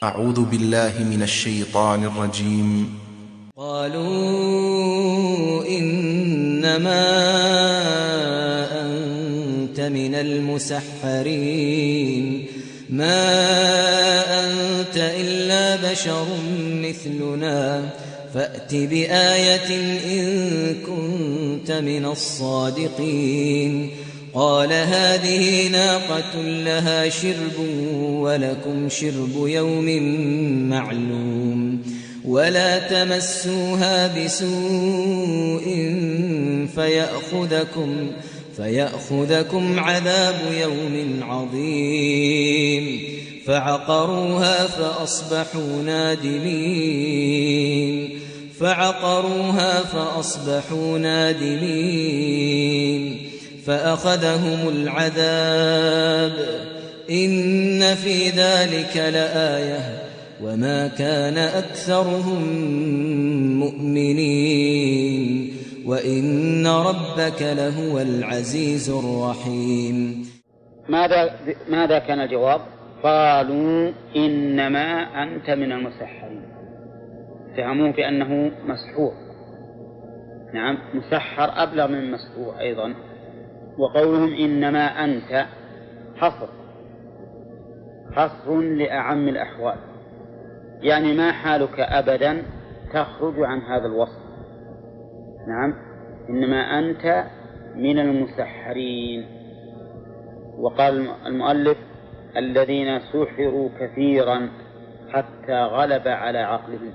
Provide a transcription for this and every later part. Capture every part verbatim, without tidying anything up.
أعوذ بالله من الشيطان الرجيم. قالوا إنما أنت من المسحرين ما أنت إلا بشر مثلنا فأت بآية إن كنت من الصادقين. قال هذه ناقة لها شرب ولكم شرب يوم معلوم ولا تمسوها بسوء فيأخذكم, فيأخذكم عذاب يوم عظيم. فعقروها فأصبحوا نادمين فعقروها فأصبحوا نادمين فأخذهم العذاب إن في ذلك لآية وما كان أكثرهم مؤمنين وإن ربك لهو العزيز الرحيم. ماذا, ماذا كان الجواب؟ قالوا إنما أنت من المسحرين. فهموه بأنه مسحور. نعم، مسحر أبلغ من مسحور أيضا. وقولهم إنما أنت حصر حصر لأعم الأحوال، يعني ما حالك أبدا تخرج عن هذا الوصف. نعم، إنما أنت من المسحرين. وقال المؤلف الذين سحروا كثيرا حتى غلب على عقلهم.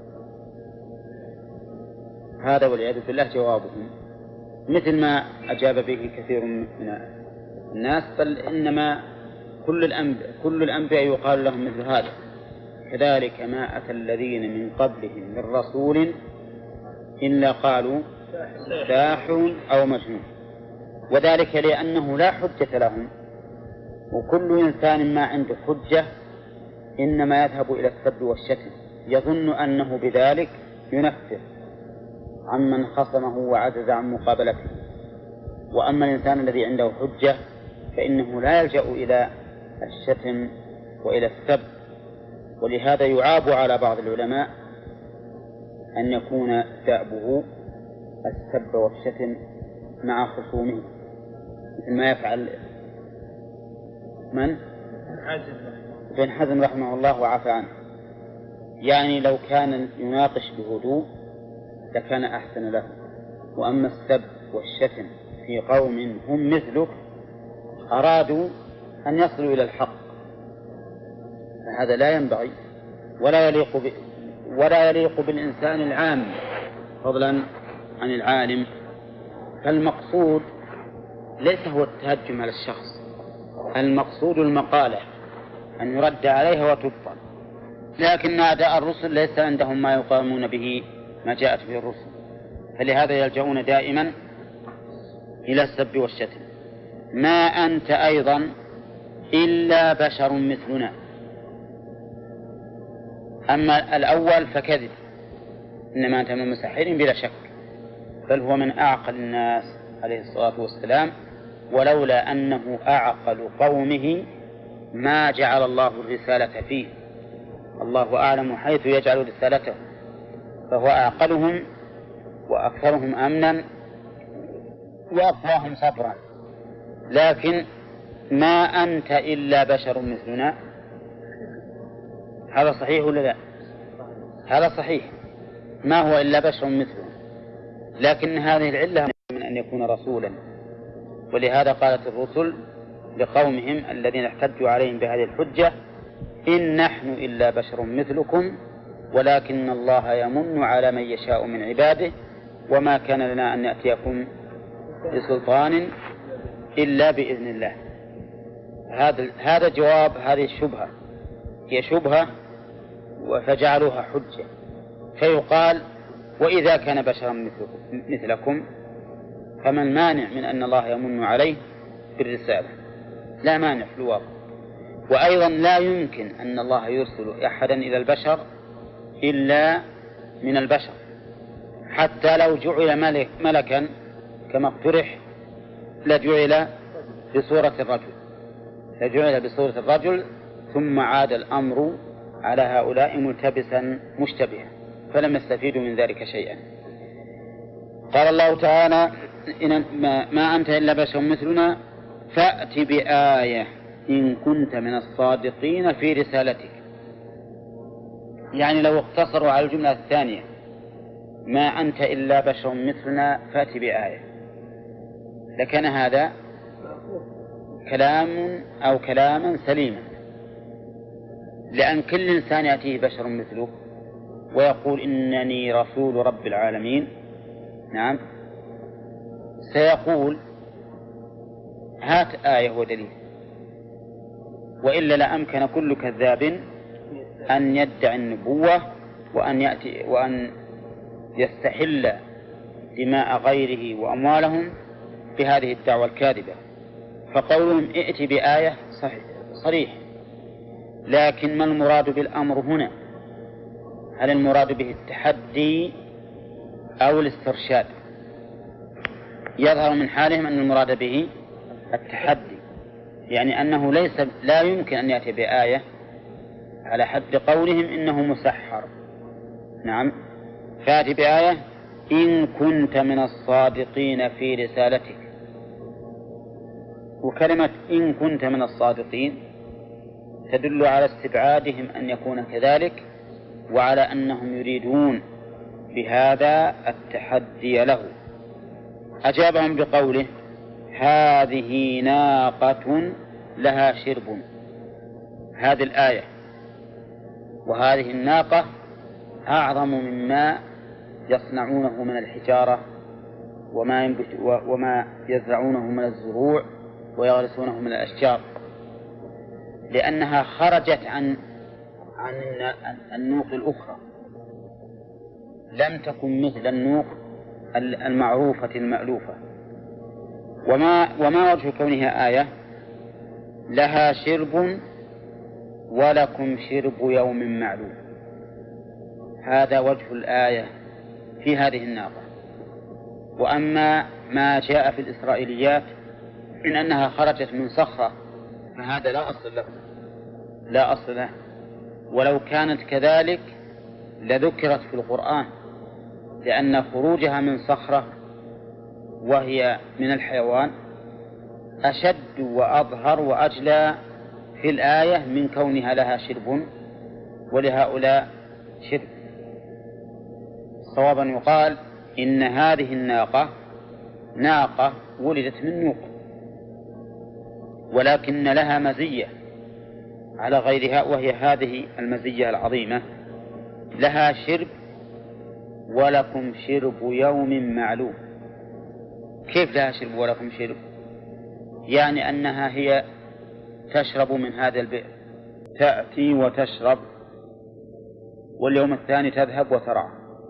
هذا والعياذ بالله جوابهم، مثل ما أجاب به كثير من الناس، بل إنما كل الأنبياء كل الأنبياء يقال لهم مثل هذا. كذلك ما أتى الذين من قبلهم من رسول إلا قالوا ساحر أو مجنون، وذلك لأنه لا حجة لهم، وكل إنسان ما عنده حجة إنما يذهب إلى السب والشتم، يظن أنه بذلك ينفر عمن خصمه وعجز عن مقابلته. وأما الإنسان الذي عنده حجة فإنه لا يلجأ إلى الشتم وإلى السب. ولهذا يعاب على بعض العلماء أن يكون دأبه السب والشتم مع خصومه، مثل ما يفعل من؟ ابن حزم رحمه الله وعفى عنه. يعني لو كان يناقش بهدوء لكان أحسن له. وأما السب والشتم في قوم هم مثلك أرادوا أن يصلوا إلى الحق، فهذا لا ينبغي ولا يليق ب... ولا يليق بالإنسان العام فضلا عن العالم. فالمقصود ليس هو التهجم على الشخص، المقصود المقالة أن يرد عليها وتبطل. لكن أعداء الرسل ليس عندهم ما يقامون به ما جاءت به الرسل، فلهذا يلجؤون دائما إلى السب والشتم. ما أنت أيضا إلا بشر مثلنا. أما الأول فكذب، إنما أنت من المسحرين بلا شك، بل هو من أعقل الناس عليه الصلاة والسلام، ولولا أنه أعقل قومه ما جعل الله الرسالة فيه. الله أعلم حيث يجعل رسالته، فهو أعقلهم وأكثرهم أمنا وأقواهم صبرا. لكن ما أنت إلا بشر مثلنا، هذا صحيح ولا لا؟ هذا صحيح، ما هو إلا بشر مثلنا، لكن هذه العلة من أن يكون رسولا. ولهذا قالت الرسل لقومهم الذين احتجوا عليهم بهذه الحجة إن نحن إلا بشر مثلكم ولكن الله يمن على من يشاء من عباده وما كان لنا أن نأتيكم بسلطان إلا بإذن الله. هذا هذا جواب هذه الشبهة، هي شبهة فجعلوها حجة. فيقال وإذا كان بشرا مثلكم فما المانع من أن الله يمن عليه بالرسالة؟ لا مانع في الواقع. وأيضا لا يمكن أن الله يرسل أحدا إلى البشر إلا من البشر، حتى لو جعل ملك ملكا كما اقترح لجعل بصورة الرجل لجعل بصورة الرجل ثم عاد الأمر على هؤلاء ملتبسا مشتبها، فلم يستفيدوا من ذلك شيئا. قال الله تعالى: إن ما أنت إلا بشر مثلنا فأت بآية إن كنت من الصادقين في رسالتك. يعني لو اقتصروا على الجملة الثانية ما أنت إلا بشر مثلنا فأت بآية لكان هذا كلام أو كلاما سليما، لأن كل إنسان يأتيه بشر مثله ويقول إنني رسول رب العالمين، نعم، سيقول هات آية ودليل، وإلا لأمكن كل كذاب أن يدعي النبوة وأن يأتي وأن يستحل دماء غيره وأموالهم بهذه الدعوة الكاذبة. فقولهم ائت بآية صحيح صريح، لكن ما المراد بالأمر هنا؟ هل المراد به التحدي أو الاسترشاد؟ يظهر من حالهم أن المراد به التحدي، يعني أنه ليس لا يمكن أن يأتي بآية على حد قولهم إنه مسحر. نعم، فأتي بآية إن كنت من الصادقين في رسالتك. وكلمة إن كنت من الصادقين تدل على استبعادهم أن يكون كذلك، وعلى أنهم يريدون بهذا التحدي له. أجابهم بقوله هذه ناقة لها شرب. هذه الآية وهذه الناقة أعظم مما يصنعونه من الحجارة وما, ينبت وما يزرعونه من الزروع ويغرسونه من الأشجار، لأنها خرجت عن عن النوق الأخرى، لم تكن مثل النوق المعروفة المألوفة. وما, وما وجه كونها آية؟ لها شرب ولكم شرب يوم معلوم. هذا وجه الآية في هذه الناقة. وأما ما جاء في الإسرائيليات من أنها خرجت من صخرة فهذا لا أصل له، لا أصل له، ولو كانت كذلك لذكرت في القرآن، لأن خروجها من صخرة وهي من الحيوان أشد وأظهر وأجلى في الآية من كونها لها شرب ولهؤلاء شرب. صوابا يقال إن هذه الناقة ناقة ولدت من نوق، ولكن لها مزية على غيرها، وهي هذه المزية العظيمة: لها شرب ولكم شرب يوم معلوم. كيف لها شرب ولكم شرب؟ يعني أنها هي تشرب من هذا البئر، تأتي وتشرب، واليوم الثاني تذهب وترعى.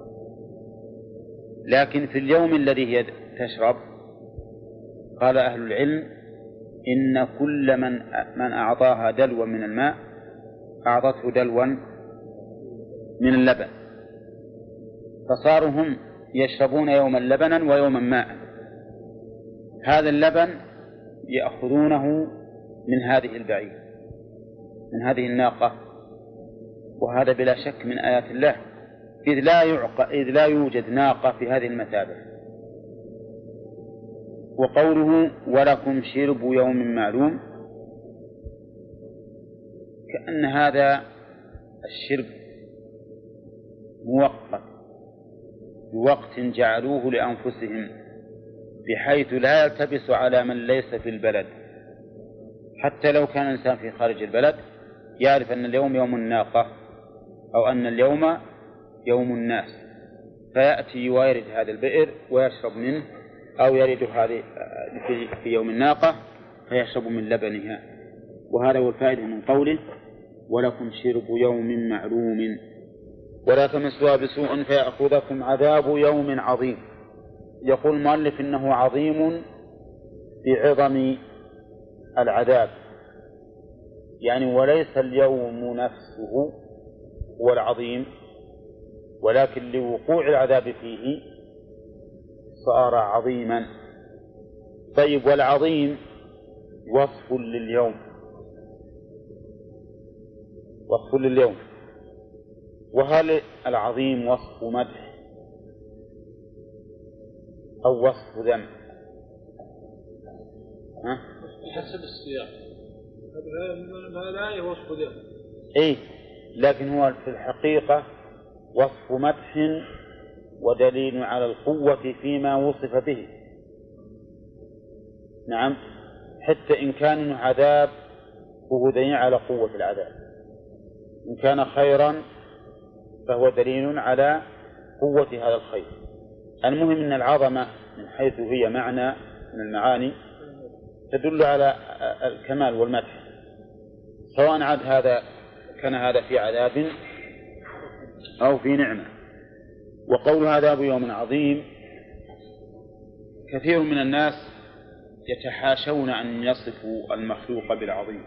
لكن في اليوم الذي هي تشرب قال أهل العلم إن كل من من أعطاها دلوا من الماء أعطته دلوا من اللبن، فصاروا هم يشربون يوما لبنا ويوما ماء. هذا اللبن يأخذونه من هذه البعير، من هذه الناقة، وهذا بلا شك من آيات الله، إذ لا يعقى إذ لا يوجد ناقة في هذه المثابة. وقوله ولكم شرب يوم معلوم كأن هذا الشرب موقت بوقت جعلوه لأنفسهم، بحيث لا يلتبس على من ليس في البلد. حتى لو كان الإنسان في خارج البلد يعرف أن اليوم يوم الناقة أو أن اليوم يوم الناس، فيأتي ويرد هذا البئر ويشرب منه، أو يرد هذه في يوم الناقة فيشرب من لبنها. وهذا هو الفائدة من قوله ولكم شرب يوم معلوم ولا تمسوها بسوء فيأخذكم عذاب يوم عظيم. يقول المؤلف إنه عظيم بعظم العذاب، يعني وليس اليوم نفسه هو العظيم، ولكن لوقوع العذاب فيه صار عظيما. طيب، والعظيم وصف لليوم، وصف لليوم وهل العظيم وصف مدح أو وصف ذم؟ ها؟ حسب السياق هذا لا وصف ذم. إيه، لكن هو في الحقيقة وصف مدح ودليل على القوة فيما وصف به. نعم، حتى إن كان عذاب فهو دليل على قوة العذاب، إن كان خيرا فهو دليل على قوة هذا الخير. المهم أن العظمة من حيث هي معنى من المعاني تدل على الكمال والمدح، سواء عاد هذا كان هذا في عذاب أو في نعمة. وقول عذاب يوم عظيم، كثير من الناس يتحاشون أن يصفوا المخلوق بالعظيم،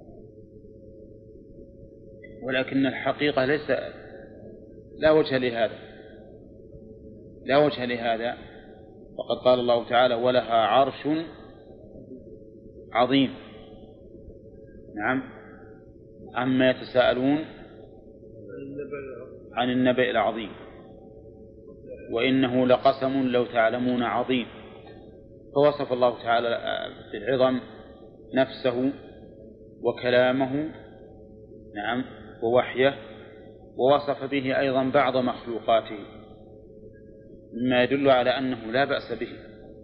ولكن الحقيقة ليس لا وجه لهذا لا وجه لهذا وقد قال الله تعالى ولها عرش عظيم. نعم، عما يتساءلون عن النبأ العظيم وإنه لقسم لو تعلمون عظيم. فوصف الله تعالى بالعظم نفسه وكلامه، نعم، ووحيه، ووصف به أيضا بعض مخلوقاته مما يدل على أنه لا بأس به.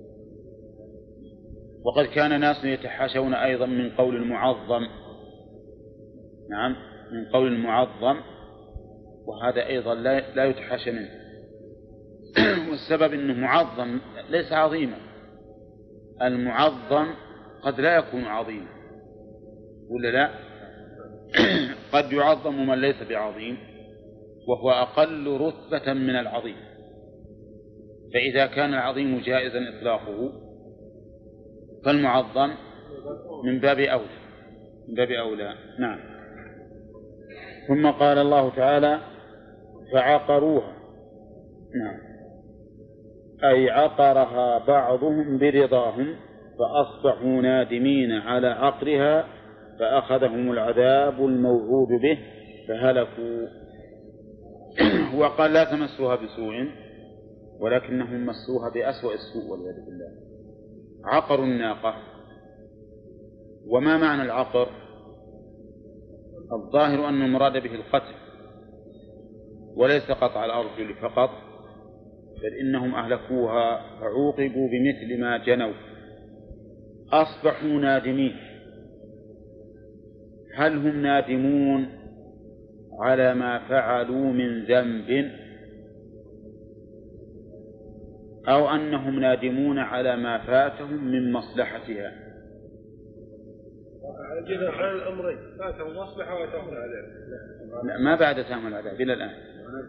وقد كان ناس يتحاشون أيضا من قول المعظم، نعم، من قول المعظم، وهذا أيضا لا يتحاشى منه. والسبب أنه معظم ليس عظيما، المعظم قد لا يكون عظيما ولا لا؟ قد يعظم من ليس بعظيم وهو أقل رتبة من العظيم، فإذا كان العظيم جائزا إطلاقه فالمعظم من باب أولى من باب أولى. نعم. ثم قال الله تعالى فعقروها، نعم، أي عقرها بعضهم برضاهم فأصبحوا نادمين على عقرها فأخذهم العذاب الموعود به فهلكوا. وقال لا تمسوها بسوء ولكنهم مسوها بأسوأ السوء والعياذ بالله. عقروا الناقة. وما معنى العقر؟ الظاهر أن المراد به القتل وليس قطع الأرجل فقط، بل إنهم أهلكوها فعوقبوا بمثل ما جنوا. أصبحوا نادمين. هل هم نادمون على ما فعلوا من ذنب أو أنهم نادمون على ما فاتهم من مصلحتها؟ جدا على الأمرين، فاتهم مصلحة وتأمر عذاب. لا، ما بعد تأمر العذاب إلى الآن.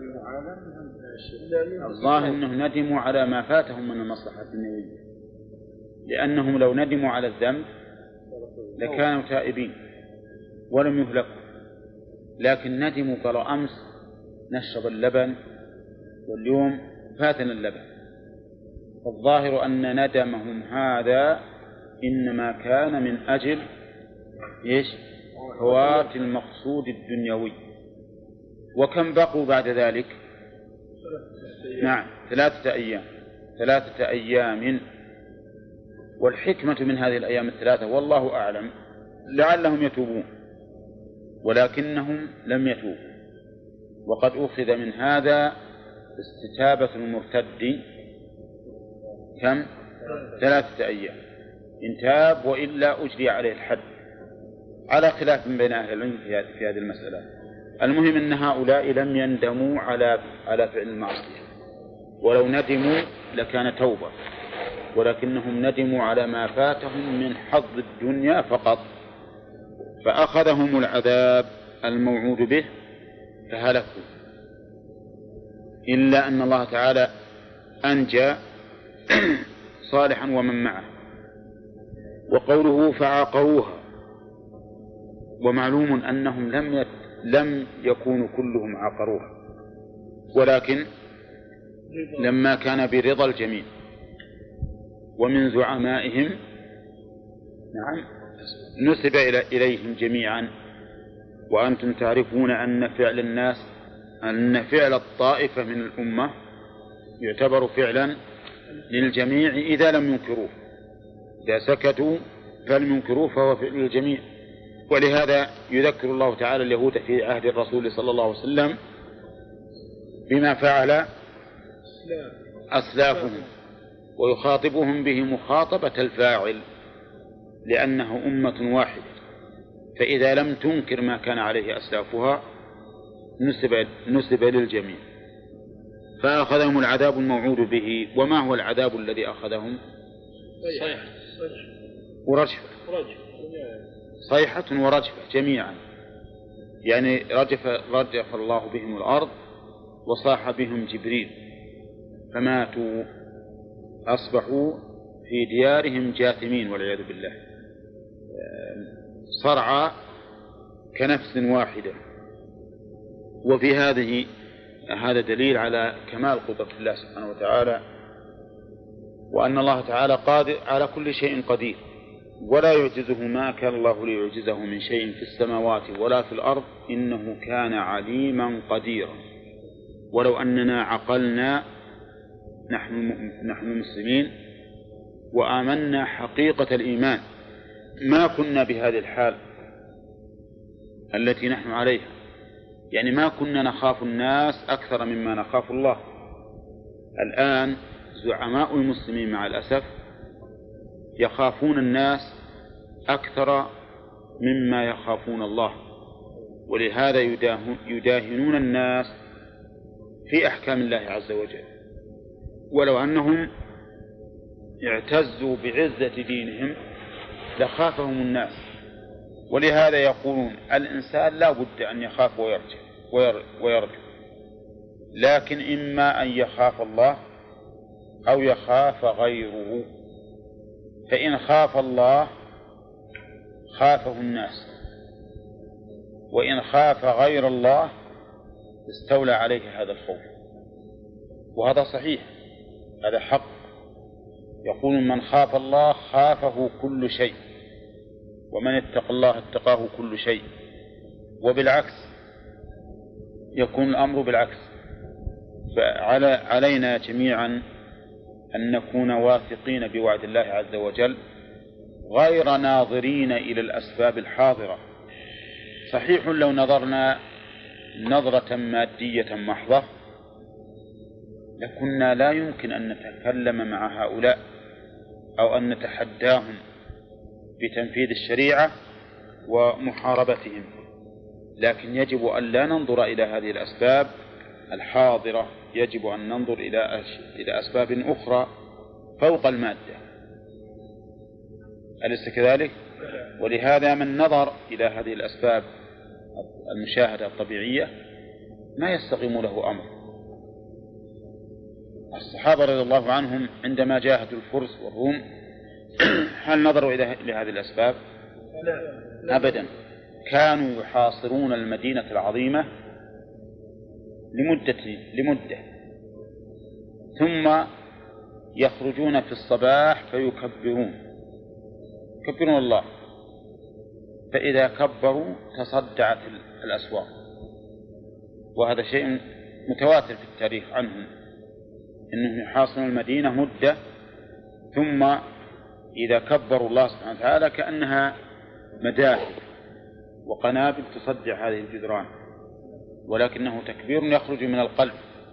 الظاهر أنهم ندموا على ما فاتهم من المصلحة الدنيوية، لأنهم لو ندموا على الذنب لكانوا تائبين ولم يهلكوا، لكن ندموا قالوا أمس نشرب اللبن واليوم فاتنا اللبن. الظاهر أن ندمهم هذا إنما كان من أجل إيش؟ فوات المقصود الدنيوي. وكم بقوا بعد ذلك؟ نعم، ثلاثة أيام ثلاثة أيام. والحكمة من هذه الأيام الثلاثة والله أعلم لعلهم يتوبون، ولكنهم لم يتوبوا. وقد أخذ من هذا استتابة المرتد كم؟ ثلاثة أيام، إن تاب وإلا أجري عليه الحد، على خلاف بين أهل العلم في هذه المسألة. المهم أن هؤلاء لم يندموا على على فعل المعصية، ولو ندموا لكان توبة، ولكنهم ندموا على ما فاتهم من حظ الدنيا فقط، فأخذهم العذاب الموعود به فهلكوا. إلا أن الله تعالى أنجى صالحا ومن معه. وقوله فعقروها، ومعلوم أنهم لم يت... لم يكونوا كلهم عقروها، ولكن لما كان برضا الجميع ومن زعمائهم، نعم، نسب إليهم جميعا. وأنتم تعرفون أن فعل الناس أن فعل الطائفة من الأمة يعتبر فعلا للجميع إذا لم ينكروه، إذا سكتوا فلم ينكروه فهو فعل للجميع. ولهذا يذكر الله تعالى اليهود في عهد الرسول صلى الله عليه وسلم بما فعل أسلافهم، ويخاطبهم به مخاطبة الفاعل لأنه أمة واحدة، فإذا لم تنكر ما كان عليه أسلافها نسب, نسب للجميع. فأخذهم العذاب الموعود به. وما هو العذاب الذي أخذهم؟ صيحة ورجفة، صيحة ورجفة جميعا، يعني رجف, رجف الله بهم الأرض وصاح بهم جبريل فماتوا، أصبحوا في ديارهم جاثمين والعياذ بالله، صرعى كنفس واحدة. وفي هذه هذا دليل على كمال قدرة الله سبحانه وتعالى، وأن الله تعالى قادر على كل شيء قدير، ولا يعجزه ما كان الله ليعجزه من شيء في السماوات ولا في الأرض، إنه كان عليما قديرا. ولو أننا عقلنا نحن نحن المسلمين وآمنا حقيقة الإيمان ما كنا بهذه الحال التي نحن عليها، يعني ما كنا نخاف الناس أكثر مما نخاف الله. الآن زعماء المسلمين مع الأسف يخافون الناس أكثر مما يخافون الله، ولهذا يداهنون الناس في أحكام الله عز وجل، ولو أنهم اعتزوا بعزة دينهم لخافهم الناس. ولهذا يقولون الإنسان لا بد أن يخاف ويرجع ويرجو، لكن إما أن يخاف الله أو يخاف غيره، فإن خاف الله خافه الناس، وإن خاف غير الله استولى عليه هذا الخوف. وهذا صحيح، هذا حق. يقول من خاف الله خافه كل شيء، ومن اتقى الله اتقاه كل شيء. وبالعكس يكون الأمر بالعكس. فعلينا جميعا أن نكون واثقين بوعد الله عز وجل غير ناظرين إلى الأسباب الحاضرة. صحيح لو نظرنا نظرة مادية محضة لكنا لا يمكن أن نتكلم مع هؤلاء أو أن نتحداهم بتنفيذ الشريعة ومحاربتهم، لكن يجب أن لا ننظر إلى هذه الأسباب الحاضرة، يجب أن ننظر إلى إلى أسباب أخرى فوق المادة. أليس كذلك؟ ولهذا من نظر إلى هذه الأسباب المشاهدة الطبيعية ما يستقيم له أمر. الصحابة رضي الله عنهم عندما جاهدوا الفرس والروم هل نظروا إلى هذه الأسباب؟ أبدا. كانوا يحاصرون المدينة العظيمة لمدة لمدة ثم يخرجون في الصباح فيكبرون يكبرون الله، فإذا كبروا تصدعت الأسواق. وهذا شيء متواتر في التاريخ عنهم، إنهم يحاصرون المدينة مدة ثم إذا كبروا الله سبحانه وتعالى كأنها مداخل وقنابل تصدع هذه الجدران، ولكنه تكبير يخرج من القلب.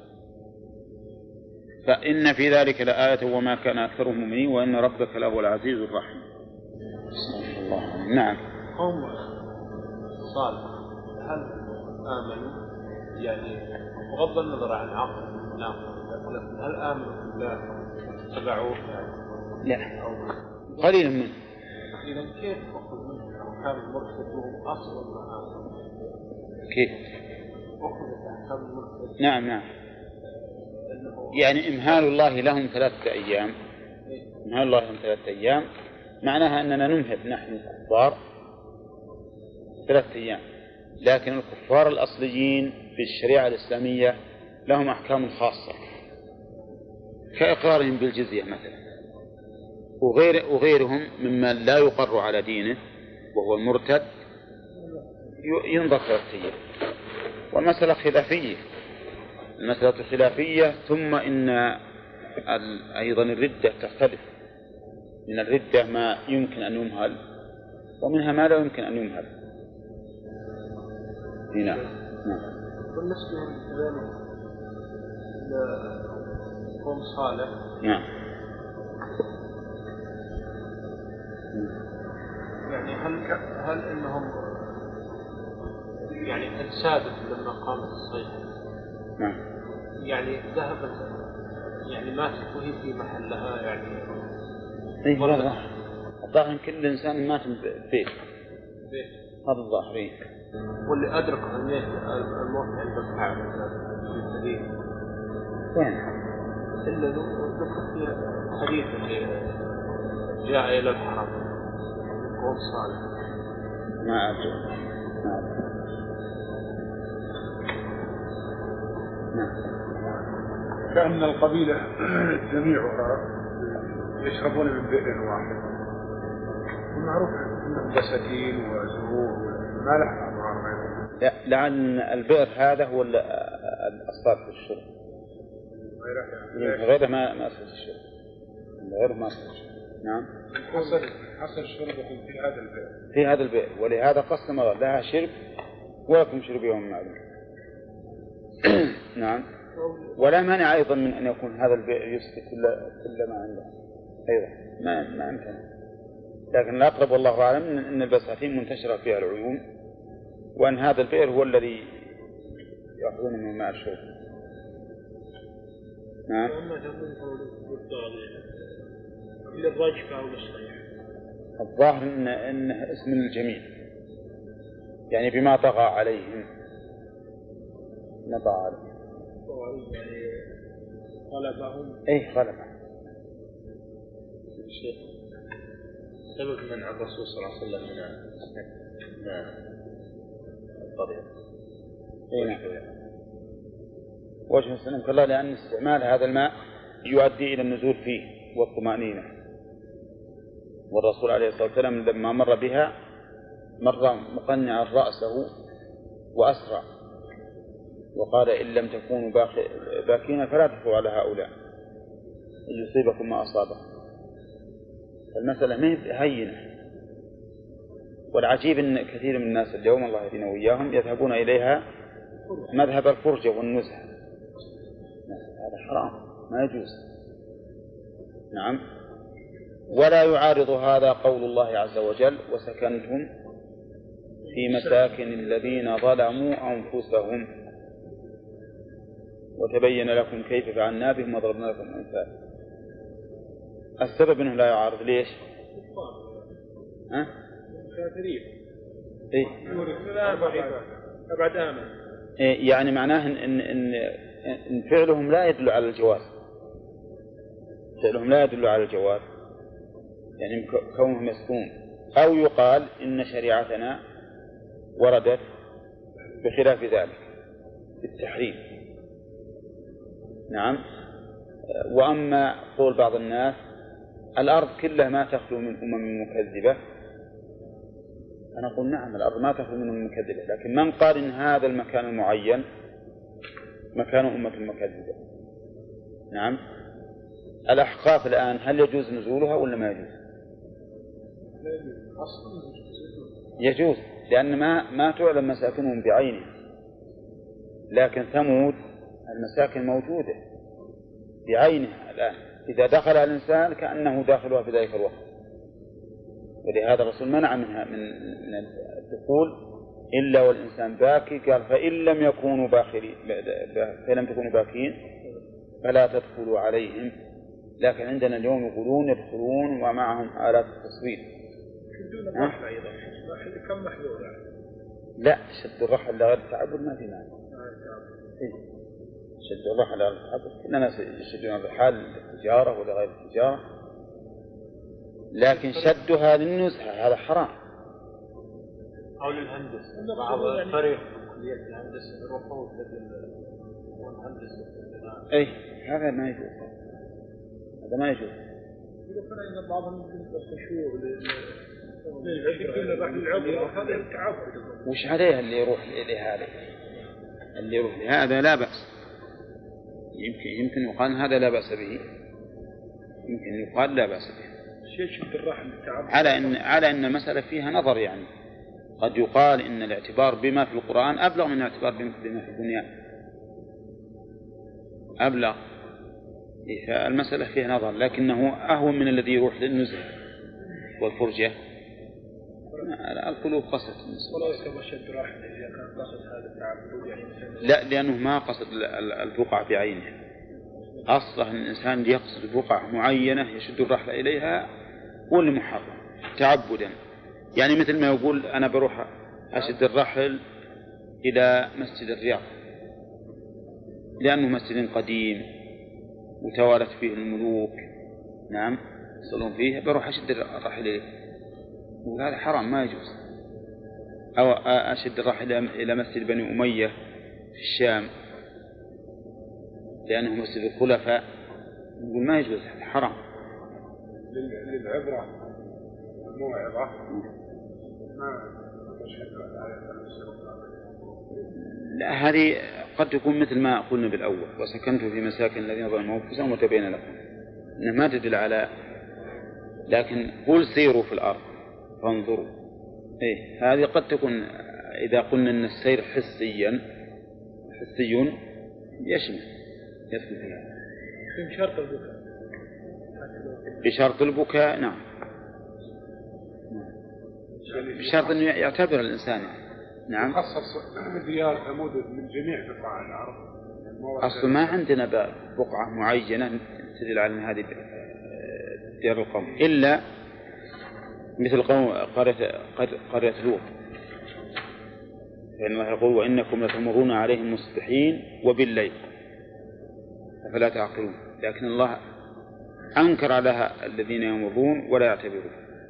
فإن في ذلك لآية وما كان أكثرهم مؤمنين وإن ربك لهو العزيز الرحيم. بسم الله. نعم. قوم صالح هل آمنوا يعني بغض النظر عن عقل ناقص، هل آمنوا بالله تبعوه يعني؟ لا، قليل منه. إذا كيف أخذ منه أحكام المرسل وهم أصلا ما آمنوا؟ كيف؟ أخذت أحكام المرسل. نعم نعم. يعني إمهال الله لهم ثلاثة أيام، إمهال الله لهم ثلاثة أيام معناها أننا نمهل نحن الكفار ثلاثة أيام، لكن الكفار الأصليين في الشريعة الإسلامية لهم أحكام خاصة كإقرارهم بالجزية مثلا، وغير وغيرهم ممن لا يقر على دينه وهو المرتد ينظر ثلاثة أيام. والمسألة خلافية، المسألة خلافية. ثم إن أيضا الردة تختلف، من الردة ما يمكن أن يمهل ومنها ما لا يمكن أن يمهل. هنا نعم. بالنسبة لذلك لقوم صالح نعم. يعني هل هل انهم يعني السادس لما قامت الصيحة نعم. يعني ذهبت يعني ماتت وهي في محلها يعني إيه والله الظاهر كل إنسان مات ببيت بيت هذا الظاهر. إيه واللي أدرك الموت الموت عند الكعبة في الحديث وين إلا ذكر في حديث اللي جاء إلى الحرم قوم صالح ما أدري. نعم. كأن القبيلة جميعها يشربون من بئر واحد، ومعروف أنهم بساتين وزهور ما لها أمرار غيرها. لعل البئر هذا هو الأصطاد في الشرب، غيره ما ما أصل الشرب، غيره ما أصل الشرب. نعم. حصل حصل شربهم في هذا البئر في هذا البئر، ولهذا قسم الله لها شرب ولكم شرب يوم معلوم. نعم. ولا مانع أيضا من أن يكون هذا البئر يسقي كل كل ما عنده أيضا، ما ما يمكن. لكن الأقرب والله أعلم أن البساتين منتشرة فيها العيون، وأن هذا البئر هو الذي يأخذون من ماء الشرب. نعم. الظاهر إن إنه اسم الجميع، يعني بما طغى عليهم، ما طغى عليهم يعني غلبهم. إيه غلبهم. شيخ سبب منع الرسول صلى الله عليه وسلم من الطريق. إيه وجه السلام كالله، لأن استعمال هذا الماء يؤدي إلى النزول فيه والطمأنينة. والرسول عليه الصلاة والسلام لما مر بها مر مقنعا رأسه وأسرع، وقال إن لم تكونوا باكين فلا تدخلوا على هؤلاء يصيبكم ما أصابهم. المسألة ما هي هينة. والعجيب أن كثير من الناس اليوم الله يهدينا وإياهم يذهبون إليها مذهب الفرجة والنزهة. هذا حرام ما يجوز. نعم. ولا يعارض هذا قول الله عز وجل وسكنتم في مساكن الذين ظلموا أنفسهم وتبين لكم كيف فعلنا بهم وضربنا لكم أمثال. السبب أنه لا يعارض ليش؟ ها؟ كافرين. إيه؟ أبعد آمن. إيه يعني معناه إن, إن, إن, إن فعلهم لا يدل على الجواز. فعلهم لا يدل على الجواز، يعني كونهم يسكون. أو يقال إن شريعتنا وردت بخلاف ذلك بالتحريم. نعم. وأما قول بعض الناس الأرض كلها ما تخلو من أمم مكذبة، أنا أقول نعم الأرض ما تخلو من أمم مكذبة، لكن من قال إن هذا المكان المعين مكان أمة مكذبة؟ نعم. الأحقاف الآن هل يجوز نزولها ولا ما يجوز؟ يجوز، لأن ما ما تعلم مساكنهم بعينها، لكن ثمود المساكن موجودة بعينها الآن، إذا دخل الإنسان كأنه داخلها في ذلك الوقت. ولهذا الرسول منع منها من من الدخول إلا والإنسان باكي، قال فإن لم يكونوا باخرين فإن لم تكونوا باكين فلا تدخلوا عليهم. لكن عندنا اليوم يقولون يدخلون ومعهم آلات التصوير. يشدون الرحل أيضا. كم محذور يعني؟ لا، شد الرحل لغير التعبد ما في معنى. شد الرحل لغير التعبد كل الناس يشدون الرحال للتجارة ولغير التجارة، لكن شدها للنزهة هذا حرام. أو للهندسة. بعض الفريق كلية الهندسة يروحون للهندسة. أي هذا ما يجوز، هذا ما يجوز. يقولون إن بعضهم يستشيروا للعبرة هذا التعبد. وش عليه اللي يروح لهذا؟ اللي يروح لهذا لا بأس، يمكن يمكن يقال هذا لا بأس به، يمكن يقال لا بأس به على أن على أن المسألة فيها نظر. يعني قد يقال إن الاعتبار بما في القرآن أبلغ من الاعتبار بما في الدنيا، أبلغ. المسألة فيها نظر، لكنه أهون من الذي يروح للنزهة والفرجة. القلوب قصد لا، لأنه ما قصد البقعة بعينها. أصلا الإنسان يقصد بقعة معينة يشد الرحلة إليها واللي محرم تعبدا. يعني مثل ما يقول أنا بروح أشد الرحل إلى مسجد الرياض لأنه مسجد قديم وتوالت فيه الملوك، نعم يصلون فيه، بروح أشد الرحل إليه، وهذا حرام ما يجوز. أو أشد الرحل إلى مسجد بني أمية في الشام لأنه مسجد الخلفاء، نقول ما يجوز، حرام. للعبرة الموعظة ما لا، هذه قد تكون مثل ما قلنا بالأول، وسكنتم في مساكن الذين ظلموا أنفسهم وتبين لكم، إنها ما تدل على، لكن قل سيروا في الأرض فانظروا. إيه هذه قد تكون إذا قلنا أن السير حسيا حسي يشمل يدخل فيها بشرط البكاء، بشرط البكاء نعم، بشرط أن يعتبر الإنسان. نعم. خصص ديار ثمود من جميع بقاع الأرض. أصل ما عندنا بقعة معينة تدل على أن هذه ديار القوم، إلا مثل قوم قرية قرية لوط، لأن الله يقول وإنكم لتمرون عليهم مصبحين وبالليل فلا تعقلون، لكن الله أنكر عليها الذين يمرون ولا يعتبرون.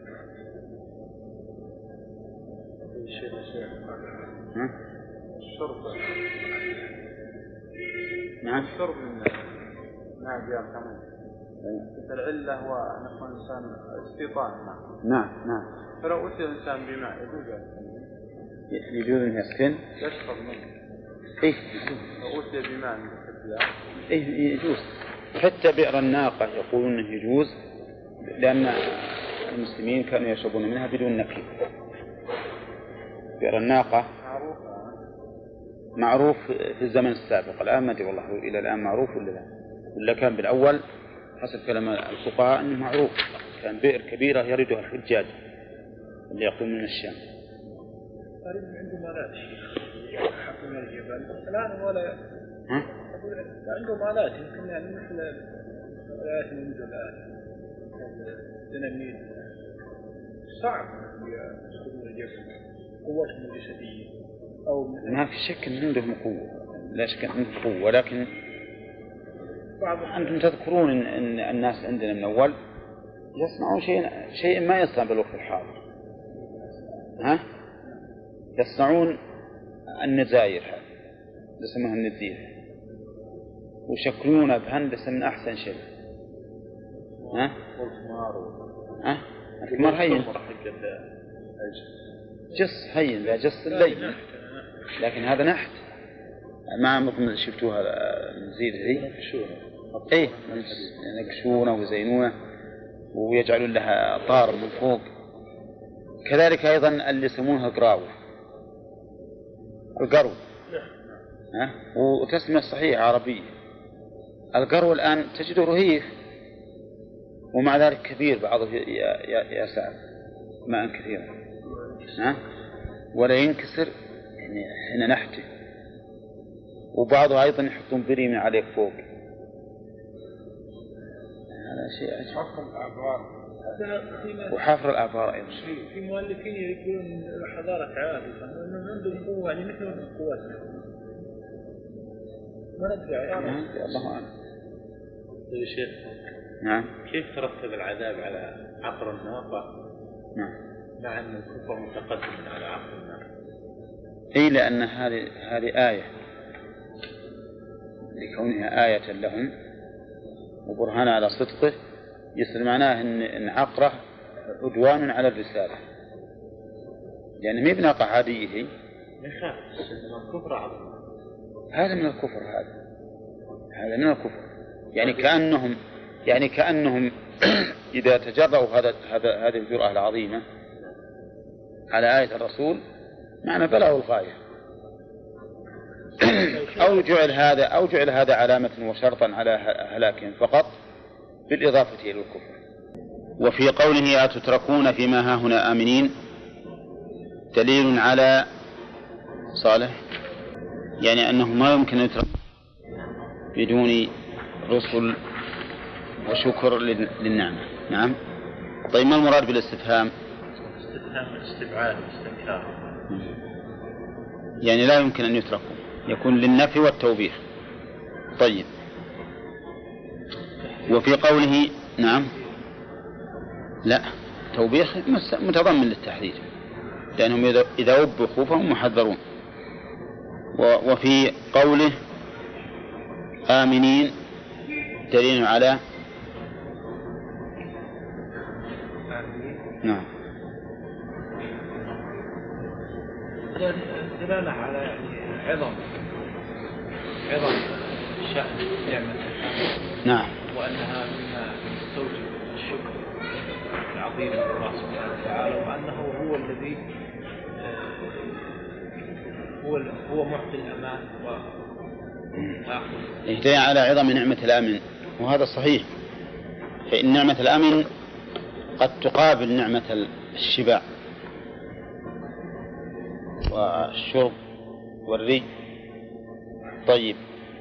الشرب نعم الشرب من نعم ديار ثمود، العلة هو أن يكون الإنسان استيطان. نعم نعم. فلو أتي الإنسان بماء يجوز يجوز أن يسكن يشرب منه. إيه لو أتي بماء إيه يجوز. حتى بئر الناقة يقولون أنه يجوز، لأن المسلمين كانوا يشربون منها بدون نكير. بئر الناقة معروف في الزمن السابق، الآن ما أدري والله إلى الآن معروف ولا لا، ولا كان بالأول حسب كلام الفقهاء أنه معروف، كان بئر كبيرة يردها الحجاج اللي يقوم من الشام. قريب عنده مالات حق من الجبل الآن ولا ها؟ عنده مالات يمكن يعني مثل الآيات الموجودة الآن الدنانير صعب يسكنون الجبل قوتهم الجسدية أو ما في شك أن عندهم قوة، لا شك أن عندهم قوة، لكن أنتم تذكرون إن, إن الناس عندنا من أول يصنعون شيء شيء ما يصنع بالوقت الحاضر. ها؟ يصنعون النزاير يسموها النزير، ويشكلون بهندسة من أحسن شيء. ها؟ ها؟ الحمار هين جص هين لا جص الليل، لكن هذا نحت. ما عمركم شفتوها النزير ذي؟ ايه ينقشونه ويزينونه ويجعلون لها طار من فوق. كذلك أيضا اللي يسمونها قراو، القرو، ها؟ وتسمية صحيحة عربية. القرو الآن تجده رهيف ومع ذلك كبير، بعضه يسع ماء كثيرا، ها؟ ولا ينكسر، يعني هنا نحته. وبعضه أيضا يحطون بريمة عليك فوق. هذا شيء عجيب. حفر الآبار وحفر الآبار أيضا. في مؤلفين يقولون حضارة عابثة أنهم عندهم قوة يعني مثل قوتنا، ما ندري عنها. الله أعلم. يا شيخ نعم. كيف ترتب العذاب على عقر الناقة؟ نعم. مع أن الكفر متقدم على عقر الناقة. إيه لأن هذه هذه آية لكونها آية لهم وبرهان على صدقه، يصير معناه إن إن عقره عدوان على الرسالة، يعني ما بناقة عادية هي. يخاف من الكفر عظيم. هذا من الكفر، هذا هذا من الكفر. يعني كأنهم يعني كأنهم إذا تجرؤوا هذا هذا هذه الجرأة العظيمة على آية الرسول معنى بلغوا الغاية. أو جعل هذا أو جعل هذا علامة وشرطا على هلاكهم فقط بالإضافة إلى الكفر. وفي قوله أتتركون فيما هاهنا آمنين دليل على صالح، يعني أنه ما يمكن أن يترك بدون رسل وشكر للنعمة. نعم. طيب ما المراد بالاستفهام؟ استفهام الاستبعاد والاستنكار، يعني لا يمكن أن يتركوا، يكون للنفي والتوبيخ. طيب. وفي قوله نعم لا توبيخ متضمن للتحذير لأنهم إذا وبخوا فهم محذرون. وفي قوله آمنين دليل على نعم دلالة على يعني عظم عظم شأن نعمة نعم وأنها مما تستوجب الشكر العظيم لله سبحانه وتعالى، وأنه هو الذي هو هو معطي الأمان وآخذ. يدل على عظم نعمة الأمن، وهذا صحيح، فإن نعمة الأمن قد تقابل نعمة الشبع والشرب والري. طيب،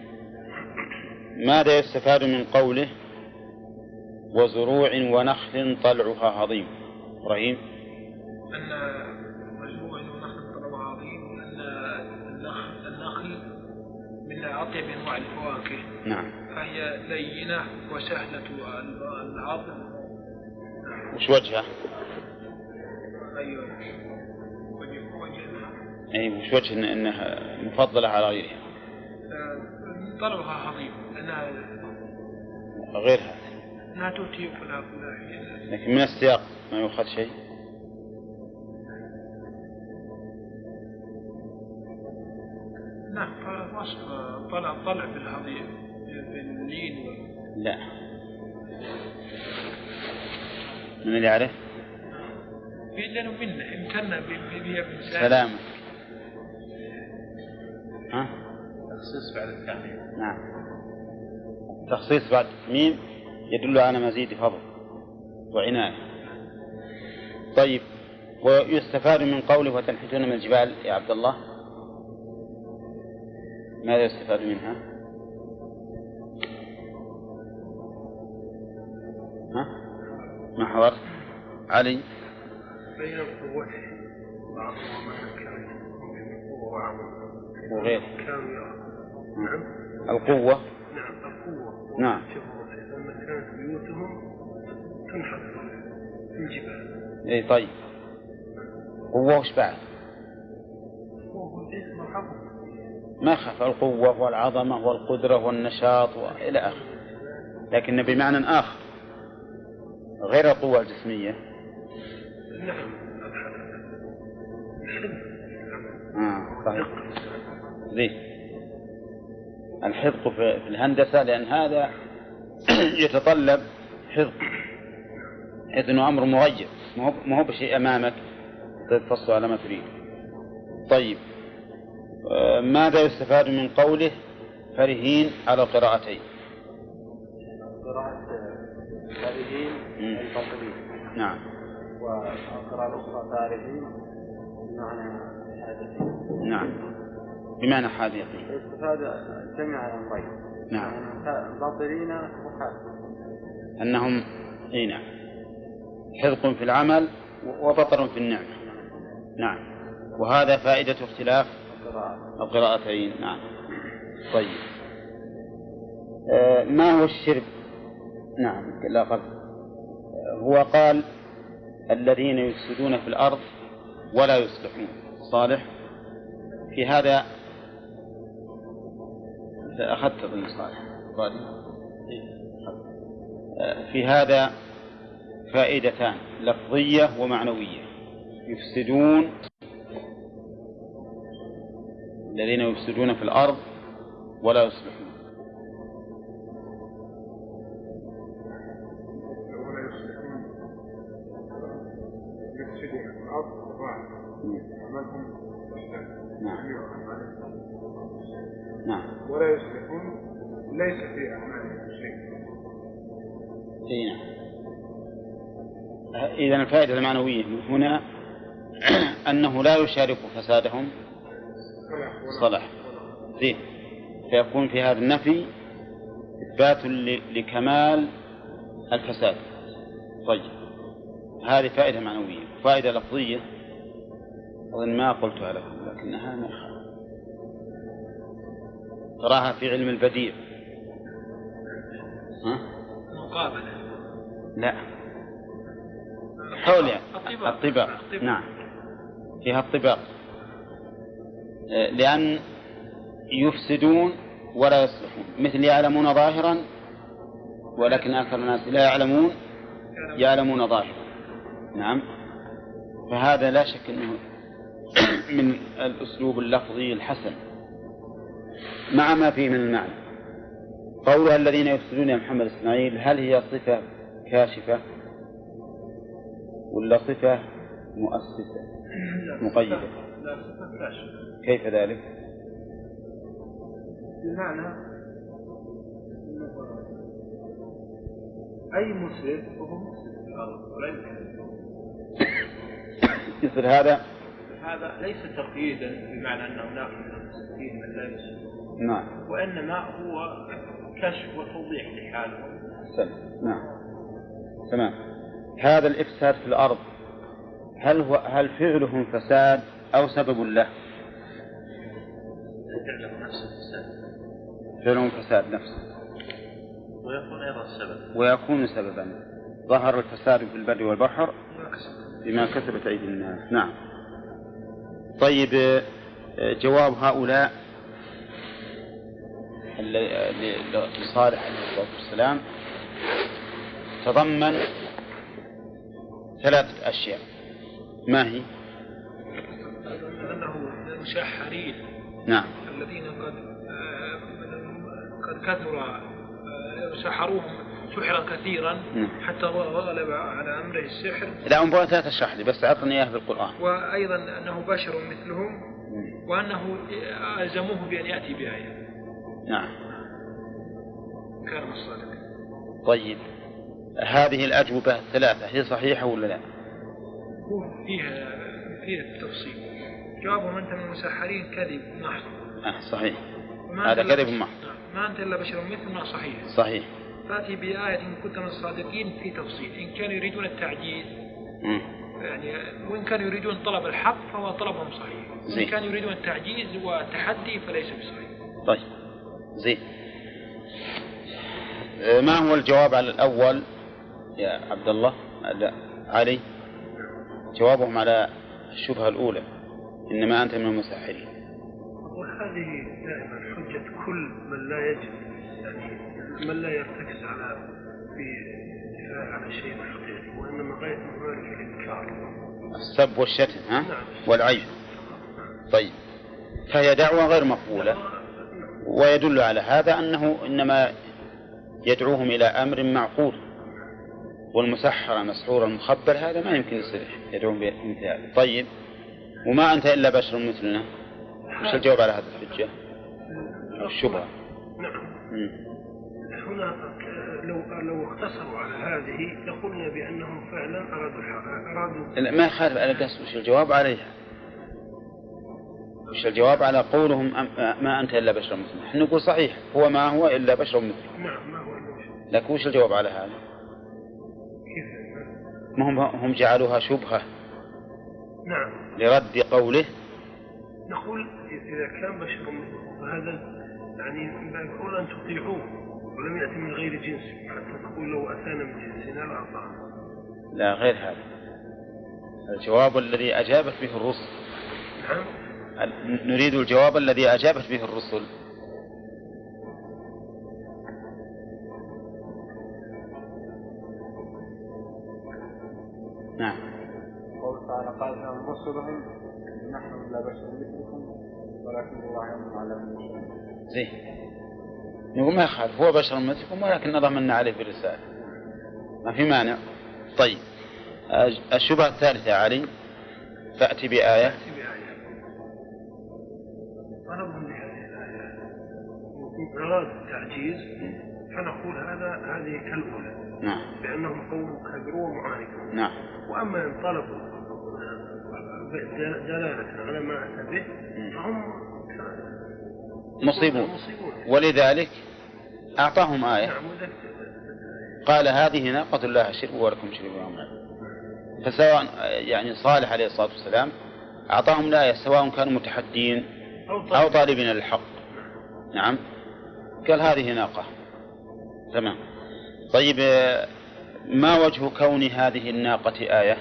ماذا يستفاد من قوله وزروع ونخل طلعها عظيم؟ إبراهيم. أن مزروع ونخل طلعها عظيم، وأن النخل من أطيب أنواع الفواكه. نعم. فهي لينة وسهلة الهضم. وش وجهها؟ أيوة. وجه وجهها. أي وش وجه إنها مفضلة على غيرها؟ طلعها عظيم لأنها غيرها. أنها تؤتي كلها كلها. لكن من السياق ما يؤخذ شيء. نعم. وصف طلع طلع بالهضيم باللين. لا. من اللي يعرف؟ لأنه منه يمكننا بها من سلامة. ها؟ تخصيص بعد التعميم. نعم. تخصيص بعد التعميم يدل على مزيد فضل وعناية. طيب، ويستفاد من قوله وتنحتون من الجبال يا عبد الله، ماذا يستفاد منها؟ ها؟ ما حضرت؟ علي. بين القوة وغير نعم. القوة. نعم القوة. نعم. لما كانت بيوتهم تنحت في الجبال. اي طيب. قوة وش بعد؟ ما خف القوة والعظمة والقدرة والنشاط وإلى آخره، لكن بمعنى آخر غير القوة الجسمية. نعم. آه صحيح. زين. الحذق في الهندسة لأن هذا يتطلب حذق، حيث أنه أمر مغير ما هو بشيء أمامك تفصل على ما تريد. طيب، آه ماذا يستفاد من قوله فرهين على القراءتين؟ قراءة فرهين الباطلين. نعم. والقراءة الأخرى فارهين بمعنى حادثين. نعم، بمعنى حادثين. استفاد جميع الأمرين. نعم. باطلين وحادثين. أنهم أي نعم حذق في العمل وبطر في النعمة. نعم. وهذا فائدة اختلاف القراءتين. نعم. طيب، آه ما هو الشرب؟ نعم لا قبل. آه هو قال الذين يفسدون في الأرض ولا يصلحون. صالح في هذا أخذت ابن صالح في هذا فائدتان لفظية ومعنوية. يفسدون، الذين يفسدون في الأرض ولا يصلحون، يفسدون في الأرض واحد أعمالهم نعم نعم ولا يصلحون ليس في أعمالهم شيء. اي نعم. إذن الفائدة المعنوية من هنا أنه لا يشارك فسادهم صلاح. زين، فيكون في هذا النفي إثبات لكمال الفساد. طيب، هذه فائدة معنوية. فائدة لفظية أظن ما قلتها لكم لكنها ما تراها في علم البديع. ها؟ مقابلة. لا، حول يعني الطباق. نعم، فيها الطباق، لأن يفسدون ولا يصلحون، مثل يعلمون ظاهرا ولكن أكثر الناس لا يعلمون يعلمون ظاهرا. نعم، فهذا لا شك أنه من الأسلوب اللفظي الحسن مع ما فيه من المعنى. قولها الذين يفسدون يا محمد إسماعيل، هل هي صفة كاشفة ولا صفة مؤسسة مقيدة؟ لا، صفة كاشفة. كيف ذلك؟ بمعنى أي مسلم وهو مسلم في الأرض ولا يمكن مثل هذا. هذا ليس تقييدا بمعنى أن هناك من المسلمين من لا يسلم. نعم. وإنما هو كشف وتوضيح لحاله. نعم، تمام. هذا الإفساد في الأرض هل هو هل فعلهم فساد أو سبب له؟ فعلهم نفس الفساد. فعلهم فساد نفسه. ويكون أيضا سبب. ويكون سببا. ظهر الفساد في البر والبحر بما كسبت أيدي الناس. نعم. طيب، جواب هؤلاء لصالح عليه الصلاة والسلام تضمن ثلاثة أشياء. ما هي؟ أنه المشاحرين. نعم. الذين قد قد كثر سحروهم سحرا كثيرا حتى غلب على أمره السحر. لا، أمبارح لا تشرح لي، بس أعطني إياه بالقرآن. وأيضا أنه بشر مثلهم وأنه ألزموه بأن يأتي بآية. نعم، كان الصادق. طيب، هذه الأجوبة الثلاثة هي صحيحة ولا لا؟ هو فيها فيها التفصيل. جوابهم أنت من المسحرين كذب محض. آه صحيح، هذا كذب محض. ما أنت إلا بشر مثلنا. صحيح صحيح. فأتي بآية إن كنت من الصادقين في تفصيل. إن كانوا يريدون التعجيز م. يعني وإن كانوا يريدون طلب الحق فهو طلبهم صحيح. وإن كانوا يريدون التعجيز والتحدي فليس بصحيح. طيب، زين. ما هو الجواب على الأول يا عبد الله علي؟ جوابهم على الشبهة الأولى إنما أنت من المسحرين. وهذه دائما حجة كل من لا يجب يعني من لا يرتكز على في دفاع على شيء حقيقي، وإنما غاية من ذلك الإنكار، السب والشتم ها؟ نعم. والعيب. طيب، فهي دعوة غير مقبولة، ويدل على هذا أنه إنما يدعوهم إلى أمر معقول، والمسحر مسحور المخبر هذا ما يمكن يصير يدعوهم بمثل هذا. طيب، وما أنت إلا بشر مثلنا، وش الجواب على هذا الحجة أو الشبهة؟ نعم. هنا لو لو اقتصروا على هذه لقلنا بأنهم فعلا أرادوا أرادوا ما يخالف على قصد. وش الجواب عليها؟ وش الجواب على قولهم ما أنت إلا بشر مثلنا؟ نحن نقول صحيح هو ما هو إلا بشر مثلنا. نعم، ما هو إلا بشر. لكن وش الجواب على هذا؟ كيف؟ ما هم هم جعلوها شبهة. نعم. لرد قوله. نقول إذا كان بشر مثله فهذا يعني يقول أن تطيعوه ولم يأتي من غير جنس، حتى تقول لو أتانا من جنسنا لأطعنا. لا، غير هذا. الجواب الذي أجابت به الرسل. نعم. نريد الجواب الذي أجابت به الرسل. نعم. قول تعالى قال لهم رسلهم نحن لا بشر مثلكم ولكن الله يمن على من يشاء. زين، نقول ما يخالف هو بشر مثلكم ولكن ضمننا عليه بالرسالة، ما في مانع. طيب، الشبهة الثالثة يا علي، فأتي بآية. طلب من هذه الآية إن أراد التعجيز فنقول هذا هذه كالأولى. نعم. بأنهم قوم كبروا ومعاندون. نعم. وأما إن طلبوا دلالة على ما أتى به فهم مصيبون، ولذلك أعطاهم آية. نعم. قال هذه ناقة الله شرب ولكم شرب يوم العيد. فسواء يعني صالح عليه الصلاة والسلام أعطاهم الآية سواء كانوا متحدين أو طالبين للحق. نعم. قال هذه ناقة. تمام. طيب ما وجه كون هذه الناقة آية؟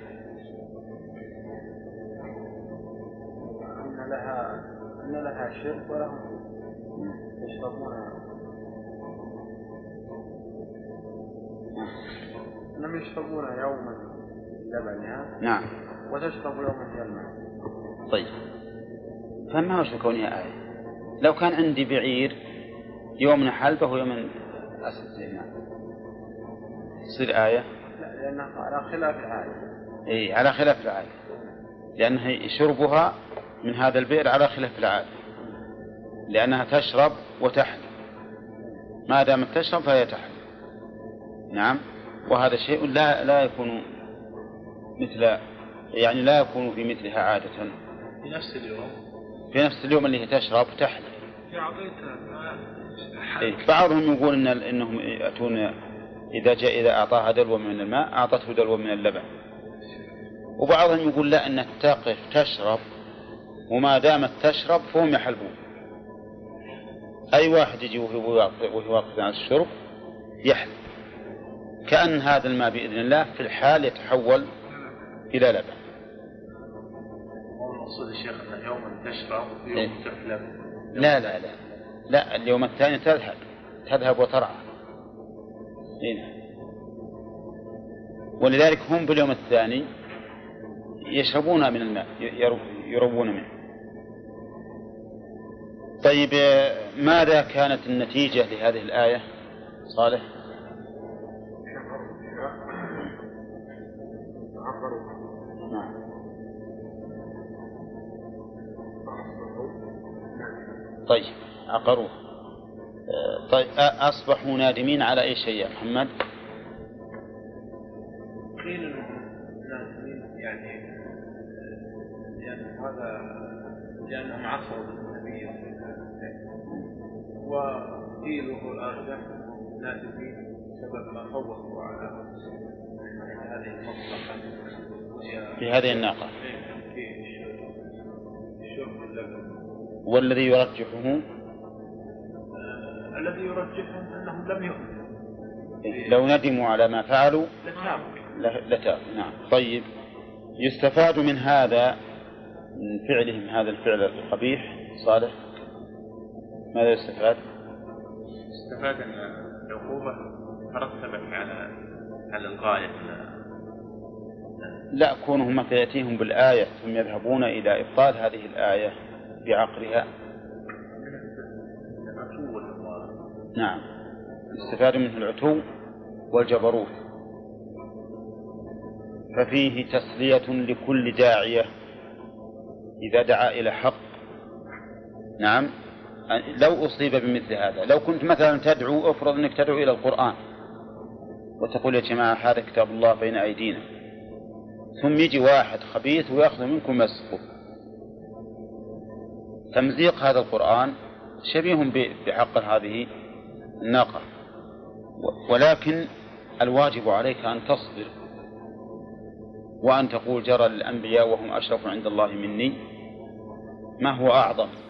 أن لها أن لها شرب ولهم يشربون، أنهم يشربون يوما لبنها. نعم. وتشرب يوما هي الماء. طيب فما وجه كونها آية؟ لو كان عندي بعير يوم حلبه ويوم أسد زينان تصير آية؟ لا، لأنها على خلاف العادة. إيه على خلاف العادة، لأنها شربها من هذا البئر على خلاف العادة، لأنها تشرب وتحلب، ما دامت تشرب فهي تحلب. نعم. وهذا شيء لا لا يكون مثل يعني لا يكون في مثلها عادة في نفس اليوم في نفس اليوم اللي هي تشرب تحلب. إيه. بعضهم يقول إن إنهم يأتون إذا جاء إذا أعطاها دلوة من الماء أعطته دلوة من اللبن، وبعضهم يقول لا، أنها تقف تشرب وما دامت تشرب فهم يحلبون. أي واحد يجي وهو واقف عن الشرب يحلب، كأن هذا الماء بإذن الله في الحال يتحول إلى لبن. المقصود الشيخ أن يوما تشرب ويوم إيه؟ تحلب. لا لا لا لا، اليوم الثاني تذهب تذهب وترعى. إيه؟ ولذلك هم باليوم الثاني يشربون من الماء يروون منه. طيب ماذا كانت النتيجة لهذه الآية صالح؟ نعم. طيب عقروه. طيب أصبحوا نادمين على أي شيء يا محمد؟ قيل نادمين يعني لأن هذا لأنهم عصروا بالنبي وقيل وهو الأرجح نادمين سبب ما فوقوا على هذه المصلحة في هذه الناقة في الشرب اللبن. والذي يرجحه آه الذي يرجحهم أنهم لم يؤمنوا، لو ندموا على ما فعلوا لتابوا. لتابوا. نعم. طيب يستفاد من هذا من فعلهم هذا الفعل القبيح صالح، ماذا يستفاد؟ استفاد أن العقوبة ترتبت على على الغاية. لا، كونهم مثلا يأتيهم بالآية ثم يذهبون إلى إبطال هذه الآية بعقلها. نعم. استفاد منه العتو والجبروت. ففيه تسلية لكل داعية إذا دعا إلى حق. نعم. لو أصيب بمثل هذا، لو كنت مثلا تدعو، أفرض أنك تدعو إلى القرآن وتقول يا جماعة هذا كتاب الله بين أيدينا، ثم يجي واحد خبيث ويأخذ منكم مسكه، تمزيق هذا القرآن شبيه بحق هذه الناقة. ولكن الواجب عليك أن تصبر وأن تقول جرى الأنبياء وهم أشرف عند الله مني، ما هو أعظم